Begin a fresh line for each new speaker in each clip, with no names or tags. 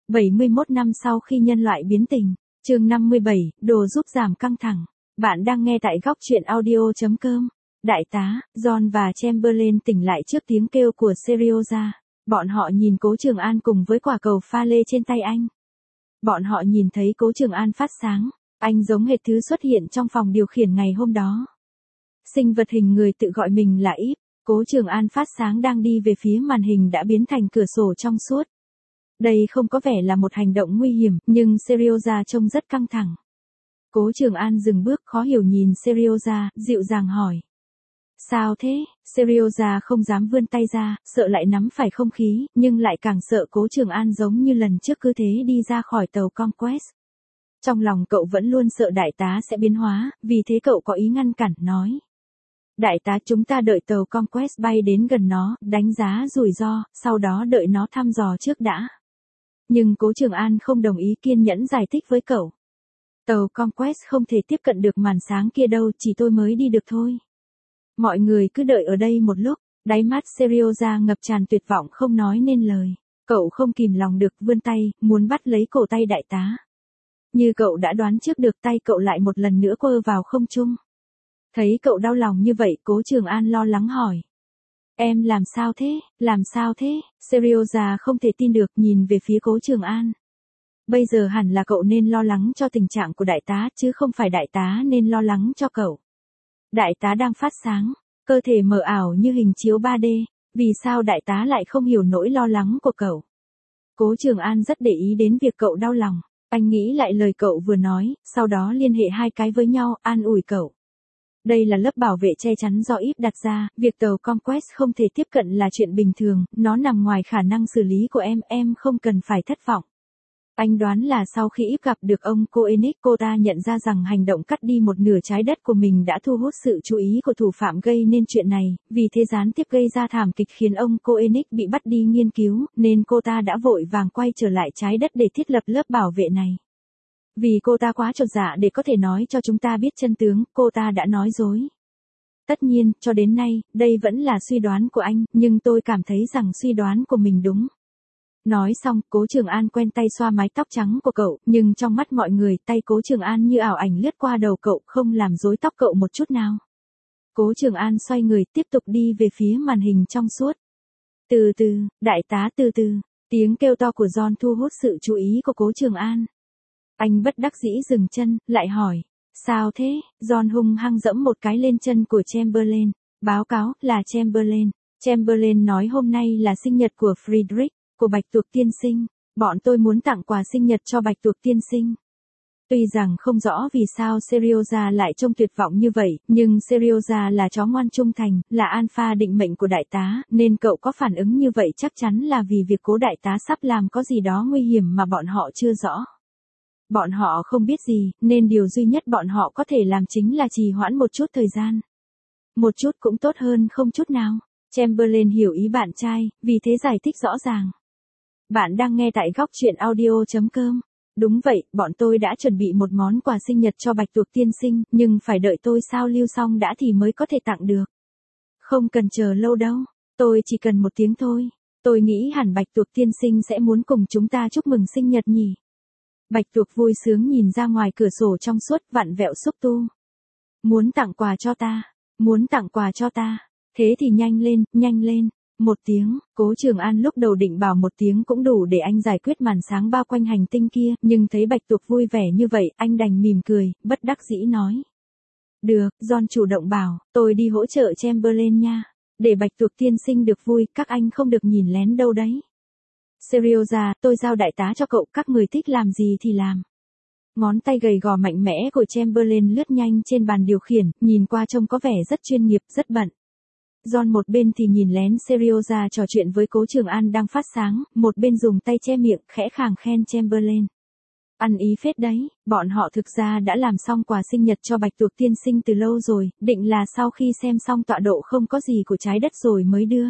71 năm sau khi nhân loại biến tình. Chương 57, đồ giúp giảm căng thẳng. Bạn đang nghe tại góc truyện audio.com. Đại tá, John và Chamberlain tỉnh lại trước tiếng kêu của Serioza. Bọn họ nhìn Cố Trường An cùng với quả cầu pha lê trên tay anh. Bọn họ nhìn thấy Cố Trường An phát sáng. Anh giống hệt thứ xuất hiện trong phòng điều khiển ngày hôm đó. Sinh vật hình người tự gọi mình là Íp. Cố Trường An phát sáng đang đi về phía màn hình đã biến thành cửa sổ trong suốt. Đây không có vẻ là một hành động nguy hiểm, nhưng Serioza trông rất căng thẳng. Cố Trường An dừng bước khó hiểu nhìn Serioza, dịu dàng hỏi. Sao thế? Serioza không dám vươn tay ra, sợ lại nắm phải không khí, nhưng lại càng sợ Cố Trường An giống như lần trước cứ thế đi ra khỏi tàu Conquest. Trong lòng cậu vẫn luôn sợ đại tá sẽ biến hóa, vì thế cậu có ý ngăn cản, nói. Đại tá, chúng ta đợi tàu Conquest bay đến gần nó, đánh giá rủi ro, sau đó đợi nó thăm dò trước đã. Nhưng Cố Trường An không đồng ý, kiên nhẫn giải thích với cậu. Tàu Conquest không thể tiếp cận được màn sáng kia đâu, chỉ tôi mới đi được thôi. Mọi người cứ đợi ở đây một lúc, đáy mắt Serioza ngập tràn tuyệt vọng không nói nên lời. Cậu không kìm lòng được vươn tay, muốn bắt lấy cổ tay đại tá. Như cậu đã đoán trước được, tay cậu lại một lần nữa quơ vào không trung. Thấy cậu đau lòng như vậy, Cố Trường An lo lắng hỏi. Em làm sao thế, làm sao thế? Serioza không thể tin được, nhìn về phía Cố Trường An. Bây giờ hẳn là cậu nên lo lắng cho tình trạng của đại tá, chứ không phải đại tá nên lo lắng cho cậu. Đại tá đang phát sáng, cơ thể mờ ảo như hình chiếu 3D, vì sao đại tá lại không hiểu nỗi lo lắng của cậu? Cố Trường An rất để ý đến việc cậu đau lòng, anh nghĩ lại lời cậu vừa nói, sau đó liên hệ hai cái với nhau, an ủi cậu. Đây là lớp bảo vệ che chắn do Íp đặt ra, việc tàu Conquest không thể tiếp cận là chuyện bình thường, nó nằm ngoài khả năng xử lý của em không cần phải thất vọng. Anh đoán là sau khi Íp gặp được ông Koenig, cô ta nhận ra rằng hành động cắt đi một nửa trái đất của mình đã thu hút sự chú ý của thủ phạm gây nên chuyện này, vì thế gián tiếp gây ra thảm kịch khiến ông Koenig bị bắt đi nghiên cứu, nên cô ta đã vội vàng quay trở lại trái đất để thiết lập lớp bảo vệ này. Vì cô ta quá chột dạ để có thể nói cho chúng ta biết chân tướng, cô ta đã nói dối. Tất nhiên, cho đến nay, đây vẫn là suy đoán của anh, nhưng tôi cảm thấy rằng suy đoán của mình đúng. Nói xong, Cố Trường An quen tay xoa mái tóc trắng của cậu, nhưng trong mắt mọi người, tay Cố Trường An như ảo ảnh lướt qua đầu cậu, không làm rối tóc cậu một chút nào. Cố Trường An xoay người tiếp tục đi về phía màn hình trong suốt. Từ từ, đại tá từ từ, tiếng kêu to của John thu hút sự chú ý của Cố Trường An. Anh bất đắc dĩ dừng chân, lại hỏi. Sao thế? John hung hăng dẫm một cái lên chân của Chamberlain. Báo cáo, là Chamberlain. Chamberlain nói hôm nay là sinh nhật của Friedrich, của Bạch Tuộc tiên sinh. Bọn tôi muốn tặng quà sinh nhật cho Bạch Tuộc tiên sinh. Tuy rằng không rõ vì sao Serioza lại trông tuyệt vọng như vậy, nhưng Serioza là chó ngoan trung thành, là alpha định mệnh của đại tá, nên cậu có phản ứng như vậy chắc chắn là vì việc Cố đại tá sắp làm có gì đó nguy hiểm mà bọn họ chưa rõ. Bọn họ không biết gì, nên điều duy nhất bọn họ có thể làm chính là trì hoãn một chút thời gian. Một chút cũng tốt hơn không chút nào. Chamberlain hiểu ý bạn trai, vì thế giải thích rõ ràng. Bạn đang nghe tại góc truyện audio.com. Đúng vậy, bọn tôi đã chuẩn bị một món quà sinh nhật cho Bạch Tuộc tiên sinh, nhưng phải đợi tôi sao lưu xong đã thì mới có thể tặng được. Không cần chờ lâu đâu, tôi chỉ cần một tiếng thôi. Tôi nghĩ hẳn Bạch Tuộc tiên sinh sẽ muốn cùng chúng ta chúc mừng sinh nhật nhỉ. Bạch Tuộc vui sướng nhìn ra ngoài cửa sổ trong suốt, vặn vẹo xúc tu. Muốn tặng quà cho ta, muốn tặng quà cho ta, thế thì nhanh lên, nhanh lên. Một tiếng, Cố Trường An lúc đầu định bảo một tiếng cũng đủ để anh giải quyết màn sáng bao quanh hành tinh kia, nhưng thấy Bạch Tuộc vui vẻ như vậy, anh đành mỉm cười, bất đắc dĩ nói. Được, John chủ động bảo, tôi đi hỗ trợ Chamberlain nha. Để Bạch Tuộc tiên sinh được vui, các anh không được nhìn lén đâu đấy. Serioza, tôi giao đại tá cho cậu, các người thích làm gì thì làm. Ngón tay gầy gò mạnh mẽ của Chamberlain lướt nhanh trên bàn điều khiển, nhìn qua trông có vẻ rất chuyên nghiệp, rất bận. John một bên thì nhìn lén Serioza trò chuyện với Cố Trường An đang phát sáng, một bên dùng tay che miệng, khẽ khàng khen Chamberlain. Ăn ý phết đấy, bọn họ thực ra đã làm xong quà sinh nhật cho Bạch Tuộc tiên sinh từ lâu rồi, định là sau khi xem xong tọa độ không có gì của trái đất rồi mới đưa.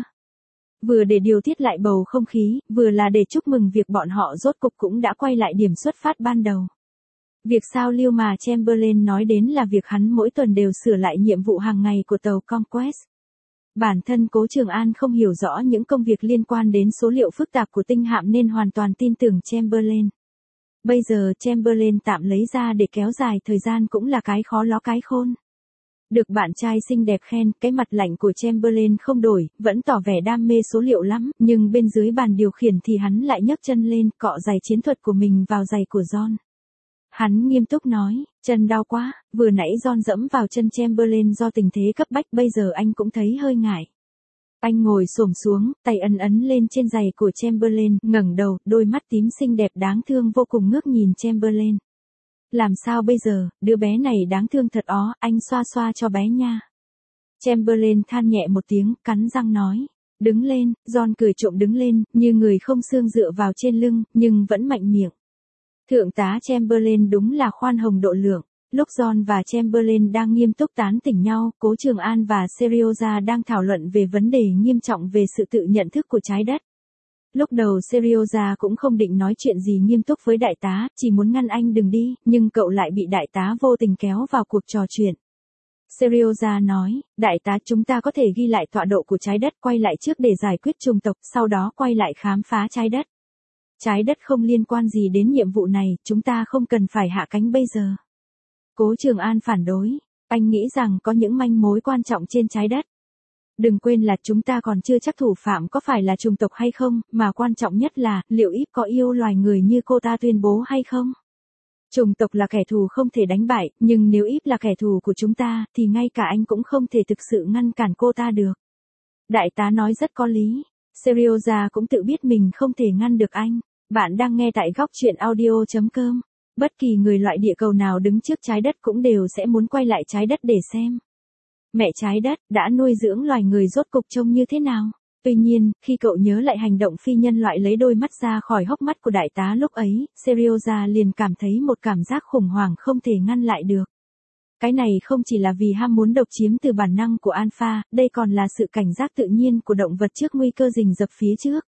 Vừa để điều tiết lại bầu không khí, vừa là để chúc mừng việc bọn họ rốt cục cũng đã quay lại điểm xuất phát ban đầu. Việc sao lưu mà Chamberlain nói đến là việc hắn mỗi tuần đều sửa lại nhiệm vụ hàng ngày của tàu Conquest. Bản thân Cố Trường An không hiểu rõ những công việc liên quan đến số liệu phức tạp của tinh hạm nên hoàn toàn tin tưởng Chamberlain. Bây giờ Chamberlain tạm lấy ra để kéo dài thời gian cũng là cái khó ló cái khôn. Được bạn trai xinh đẹp khen, cái mặt lạnh của Chamberlain không đổi, vẫn tỏ vẻ đam mê số liệu lắm, nhưng bên dưới bàn điều khiển thì hắn lại nhấc chân lên, cọ giày chiến thuật của mình vào giày của John. Hắn nghiêm túc nói, chân đau quá, vừa nãy John dẫm vào chân Chamberlain do tình thế cấp bách, bây giờ anh cũng thấy hơi ngại. Anh ngồi xổm xuống, tay ấn ấn lên trên giày của Chamberlain, ngẩng đầu, đôi mắt tím xinh đẹp đáng thương vô cùng ngước nhìn Chamberlain. Làm sao bây giờ, đứa bé này đáng thương thật ó, anh xoa xoa cho bé nha. Chamberlain than nhẹ một tiếng, cắn răng nói. Đứng lên, John cười trộm đứng lên, như người không xương dựa vào trên lưng, nhưng vẫn mạnh miệng. Thượng tá Chamberlain đúng là khoan hồng độ lượng. Lúc John và Chamberlain đang nghiêm túc tán tỉnh nhau, Cố Trường An và Serioza đang thảo luận về vấn đề nghiêm trọng về sự tự nhận thức của trái đất. Lúc đầu Serioza cũng không định nói chuyện gì nghiêm túc với đại tá, chỉ muốn ngăn anh đừng đi, nhưng cậu lại bị đại tá vô tình kéo vào cuộc trò chuyện. Serioza nói, đại tá, chúng ta có thể ghi lại tọa độ của trái đất, quay lại trước để giải quyết chủng tộc, sau đó quay lại khám phá trái đất. Trái đất không liên quan gì đến nhiệm vụ này, chúng ta không cần phải hạ cánh bây giờ. Cố Trường An phản đối, anh nghĩ rằng có những manh mối quan trọng trên trái đất. Đừng quên là chúng ta còn chưa chắc thủ phạm có phải là chủng tộc hay không, mà quan trọng nhất là, liệu Íp có yêu loài người như cô ta tuyên bố hay không? Chủng tộc là kẻ thù không thể đánh bại, nhưng nếu Íp là kẻ thù của chúng ta, thì ngay cả anh cũng không thể thực sự ngăn cản cô ta được. Đại tá nói rất có lý. Serioza cũng tự biết mình không thể ngăn được anh. Bạn đang nghe tại góc truyện audio.com. Bất kỳ người loại địa cầu nào đứng trước trái đất cũng đều sẽ muốn quay lại trái đất để xem. Mẹ trái đất đã nuôi dưỡng loài người rốt cục trông như thế nào? Tuy nhiên, khi cậu nhớ lại hành động phi nhân loại lấy đôi mắt ra khỏi hốc mắt của đại tá lúc ấy, Serioza liền cảm thấy một cảm giác khủng hoảng không thể ngăn lại được. Cái này không chỉ là vì ham muốn độc chiếm từ bản năng của Alpha, đây còn là sự cảnh giác tự nhiên của động vật trước nguy cơ rình rập phía trước.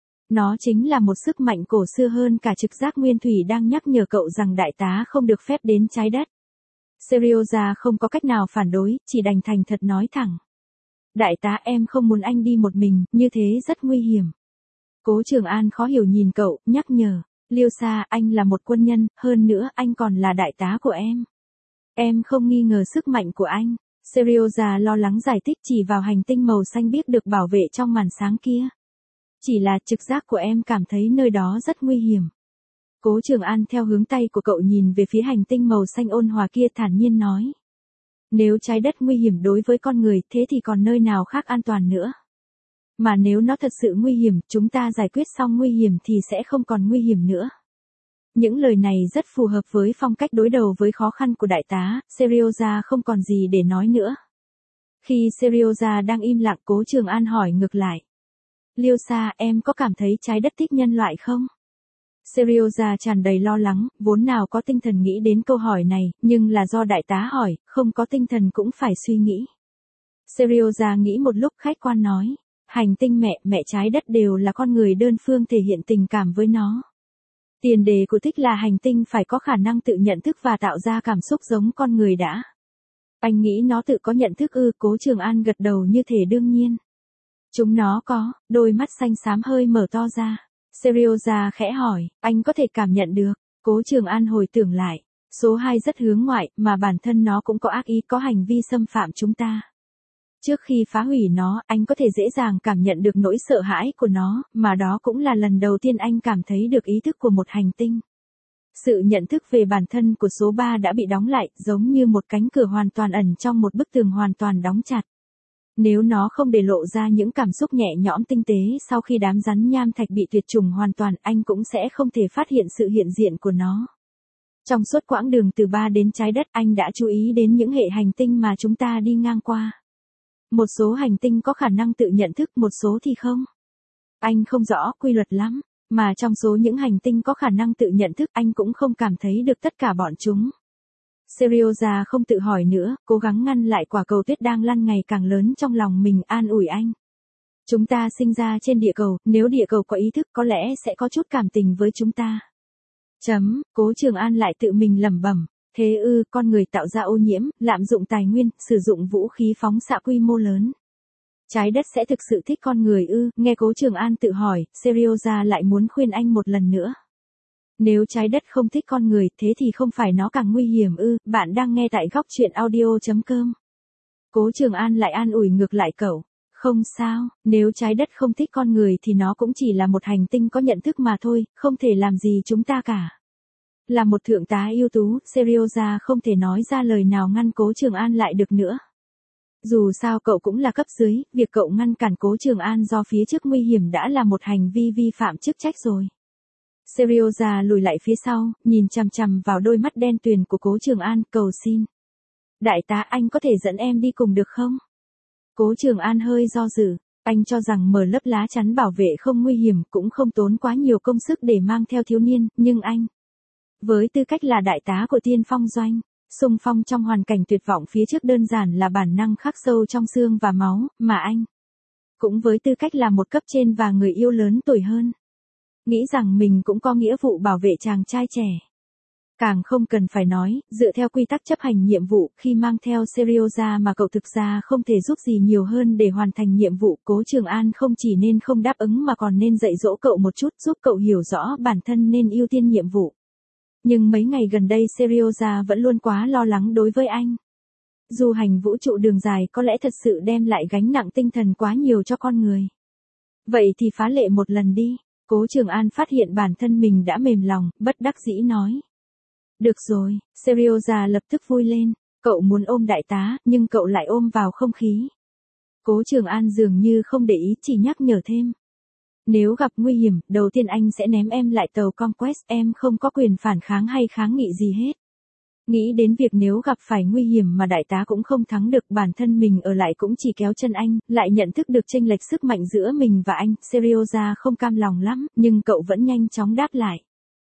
Nó chính là một sức mạnh cổ xưa hơn cả trực giác nguyên thủy đang nhắc nhở cậu rằng đại tá không được phép đến trái đất. Serioza không có cách nào phản đối, chỉ đành thành thật nói thẳng. Đại tá, em không muốn anh đi một mình, như thế rất nguy hiểm. Cố Trường An khó hiểu nhìn cậu, nhắc nhở. Liêu Sa, anh là một quân nhân, hơn nữa anh còn là đại tá của em. Em không nghi ngờ sức mạnh của anh. Serioza lo lắng giải thích, chỉ vào hành tinh màu xanh biếc được bảo vệ trong màn sáng kia. Chỉ là trực giác của em cảm thấy nơi đó rất nguy hiểm. Cố Trường An theo hướng tay của cậu nhìn về phía hành tinh màu xanh ôn hòa kia, thản nhiên nói. Nếu trái đất nguy hiểm đối với con người, thế thì còn nơi nào khác an toàn nữa. Mà nếu nó thật sự nguy hiểm, chúng ta giải quyết xong nguy hiểm thì sẽ không còn nguy hiểm nữa. Những lời này rất phù hợp với phong cách đối đầu với khó khăn của đại tá. Serioza không còn gì để nói nữa. Khi Serioza đang im lặng, Cố Trường An hỏi ngược lại. Liêu Sa, em có cảm thấy trái đất thích nhân loại không? Serioza tràn đầy lo lắng, vốn nào có tinh thần nghĩ đến câu hỏi này, nhưng là do đại tá hỏi, không có tinh thần cũng phải suy nghĩ. Serioza nghĩ một lúc, khách quan nói, hành tinh mẹ trái đất đều là con người đơn phương thể hiện tình cảm với nó. Tiền đề của thích là hành tinh phải có khả năng tự nhận thức và tạo ra cảm xúc giống con người đã. Anh nghĩ nó tự có nhận thức ư? Cố Trường An gật đầu như thể đương nhiên. Chúng nó có, đôi mắt xanh xám hơi mở to ra. Serioza khẽ hỏi, anh có thể cảm nhận được. Cố Trường An hồi tưởng lại. Số 2 rất hướng ngoại, mà bản thân nó cũng có ác ý, có hành vi xâm phạm chúng ta. Trước khi phá hủy nó, anh có thể dễ dàng cảm nhận được nỗi sợ hãi của nó, mà đó cũng là lần đầu tiên anh cảm thấy được ý thức của một hành tinh. Sự nhận thức về bản thân của số 3 đã bị đóng lại, giống như một cánh cửa hoàn toàn ẩn trong một bức tường hoàn toàn đóng chặt. Nếu nó không để lộ ra những cảm xúc nhẹ nhõm tinh tế sau khi đám rắn nham thạch bị tuyệt chủng hoàn toàn, anh cũng sẽ không thể phát hiện sự hiện diện của nó. Trong suốt quãng đường từ 3 đến trái đất, anh đã chú ý đến những hệ hành tinh mà chúng ta đi ngang qua. Một số hành tinh có khả năng tự nhận thức, một số thì không. Anh không rõ quy luật lắm, mà trong số những hành tinh có khả năng tự nhận thức, anh cũng không cảm thấy được tất cả bọn chúng. Serioza không tự hỏi nữa, cố gắng ngăn lại quả cầu tuyết đang lăn ngày càng lớn trong lòng mình, an ủi anh. Chúng ta sinh ra trên địa cầu, nếu địa cầu có ý thức có lẽ sẽ có chút cảm tình với chúng ta. Cố Trường An lại tự mình lẩm bẩm. Thế ư, con người tạo ra ô nhiễm, lạm dụng tài nguyên, sử dụng vũ khí phóng xạ quy mô lớn. Trái đất sẽ thực sự thích con người ư? Nghe Cố Trường An tự hỏi, Serioza lại muốn khuyên anh một lần nữa. Nếu trái đất không thích con người, thế thì không phải nó càng nguy hiểm ư? Bạn đang nghe tại góc truyện audio.com. Cố Trường An lại an ủi ngược lại cậu. Không sao, nếu trái đất không thích con người thì nó cũng chỉ là một hành tinh có nhận thức mà thôi, không thể làm gì chúng ta cả. Là một thượng tá ưu tú, Serioza không thể nói ra lời nào ngăn Cố Trường An lại được nữa. Dù sao cậu cũng là cấp dưới, việc cậu ngăn cản Cố Trường An do phía trước nguy hiểm đã là một hành vi vi phạm chức trách rồi. Serioza lùi lại phía sau, nhìn chằm chằm vào đôi mắt đen tuyền của Cố Trường An, cầu xin. Đại tá, anh có thể dẫn em đi cùng được không? Cố Trường An hơi do dự, anh cho rằng mở lớp lá chắn bảo vệ không nguy hiểm, cũng không tốn quá nhiều công sức để mang theo thiếu niên, nhưng anh, với tư cách là đại tá của Tiên Phong Doanh, xung phong trong hoàn cảnh tuyệt vọng phía trước đơn giản là bản năng khắc sâu trong xương và máu, mà anh, cũng với tư cách là một cấp trên và người yêu lớn tuổi hơn, nghĩ rằng mình cũng có nghĩa vụ bảo vệ chàng trai trẻ. Càng không cần phải nói, dựa theo quy tắc chấp hành nhiệm vụ, khi mang theo Serioza mà cậu thực ra không thể giúp gì nhiều hơn để hoàn thành nhiệm vụ. Cố Trường An không chỉ nên không đáp ứng mà còn nên dạy dỗ cậu một chút, giúp cậu hiểu rõ bản thân nên ưu tiên nhiệm vụ. Nhưng mấy ngày gần đây Serioza vẫn luôn quá lo lắng đối với anh. Du hành vũ trụ đường dài có lẽ thật sự đem lại gánh nặng tinh thần quá nhiều cho con người. Vậy thì phá lệ một lần đi. Cố Trường An phát hiện bản thân mình đã mềm lòng, bất đắc dĩ nói. Được rồi, Serioza lập tức vui lên, cậu muốn ôm đại tá, nhưng cậu lại ôm vào không khí. Cố Trường An dường như không để ý, chỉ nhắc nhở thêm. Nếu gặp nguy hiểm, đầu tiên anh sẽ ném em lại tàu Conquest, em không có quyền phản kháng hay kháng nghị gì hết. Nghĩ đến việc nếu gặp phải nguy hiểm mà đại tá cũng không thắng được, bản thân mình ở lại cũng chỉ kéo chân anh, lại nhận thức được chênh lệch sức mạnh giữa mình và anh, Serioza không cam lòng lắm, nhưng cậu vẫn nhanh chóng đáp lại.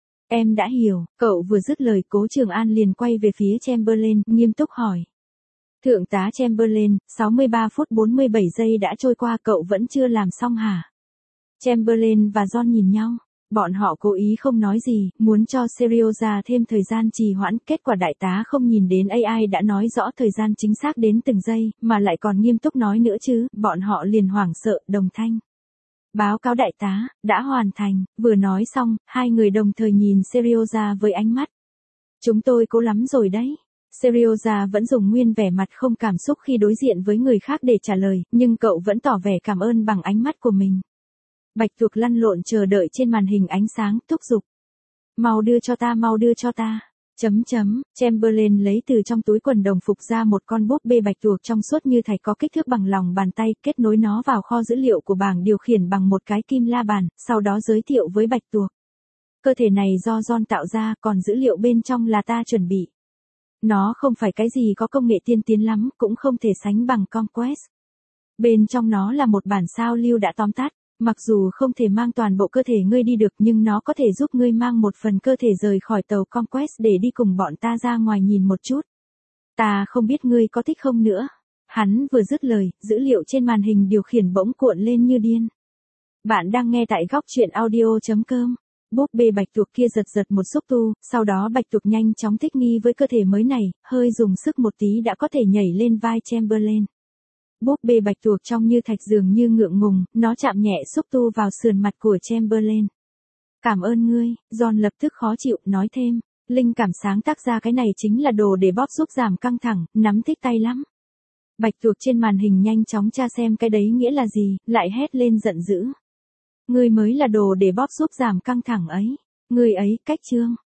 Em đã hiểu, cậu vừa dứt lời Cố Trường An liền quay về phía Chamberlain, nghiêm túc hỏi. Thượng tá Chamberlain, 63 phút 47 giây đã trôi qua, cậu vẫn chưa làm xong hả? Chamberlain và John nhìn nhau, bọn họ cố ý không nói gì, muốn cho Serioza thêm thời gian trì hoãn, kết quả đại tá không nhìn đến AI đã nói rõ thời gian chính xác đến từng giây, mà lại còn nghiêm túc nói nữa chứ, bọn họ liền hoảng sợ, đồng thanh. Báo cáo đại tá, đã hoàn thành. Vừa nói xong, hai người đồng thời nhìn Serioza với ánh mắt. Chúng tôi cố lắm rồi đấy. Serioza vẫn dùng nguyên vẻ mặt không cảm xúc khi đối diện với người khác để trả lời, nhưng cậu vẫn tỏ vẻ cảm ơn bằng ánh mắt của mình. Bạch tuộc lăn lộn chờ đợi trên màn hình ánh sáng, thúc giục. Mau đưa cho ta, mau đưa cho ta. Chamberlain lấy từ trong túi quần đồng phục ra một con búp bê bạch tuộc trong suốt như thạch có kích thước bằng lòng bàn tay, kết nối nó vào kho dữ liệu của bảng điều khiển bằng một cái kim la bàn, sau đó giới thiệu với bạch tuộc. Cơ thể này do John tạo ra, còn dữ liệu bên trong là ta chuẩn bị. Nó không phải cái gì có công nghệ tiên tiến lắm, cũng không thể sánh bằng Conquest. Bên trong nó là một bản sao lưu đã tóm tắt. Mặc dù không thể mang toàn bộ cơ thể ngươi đi được, nhưng nó có thể giúp ngươi mang một phần cơ thể rời khỏi tàu Conquest để đi cùng bọn ta ra ngoài nhìn một chút. Ta không biết ngươi có thích không nữa. Hắn vừa dứt lời, dữ liệu trên màn hình điều khiển bỗng cuộn lên như điên. Bạn đang nghe tại góc truyện audio.com. Búp bê bạch tuộc kia giật giật một xúc tu, sau đó bạch tuộc nhanh chóng thích nghi với cơ thể mới này, hơi dùng sức một tí đã có thể nhảy lên vai Chamberlain. Búp bê bạch tuộc trông như thạch dường như ngượng ngùng, nó chạm nhẹ xúc tu vào sườn mặt của Chamberlain. Cảm ơn ngươi, John lập tức khó chịu, nói thêm. Linh cảm sáng tác ra cái này chính là đồ để bóp giúp giảm căng thẳng, nắm thích tay lắm. Bạch tuộc trên màn hình nhanh chóng tra xem cái đấy nghĩa là gì, lại hét lên giận dữ. Ngươi mới là đồ để bóp giúp giảm căng thẳng ấy. Ngươi ấy, cách chương.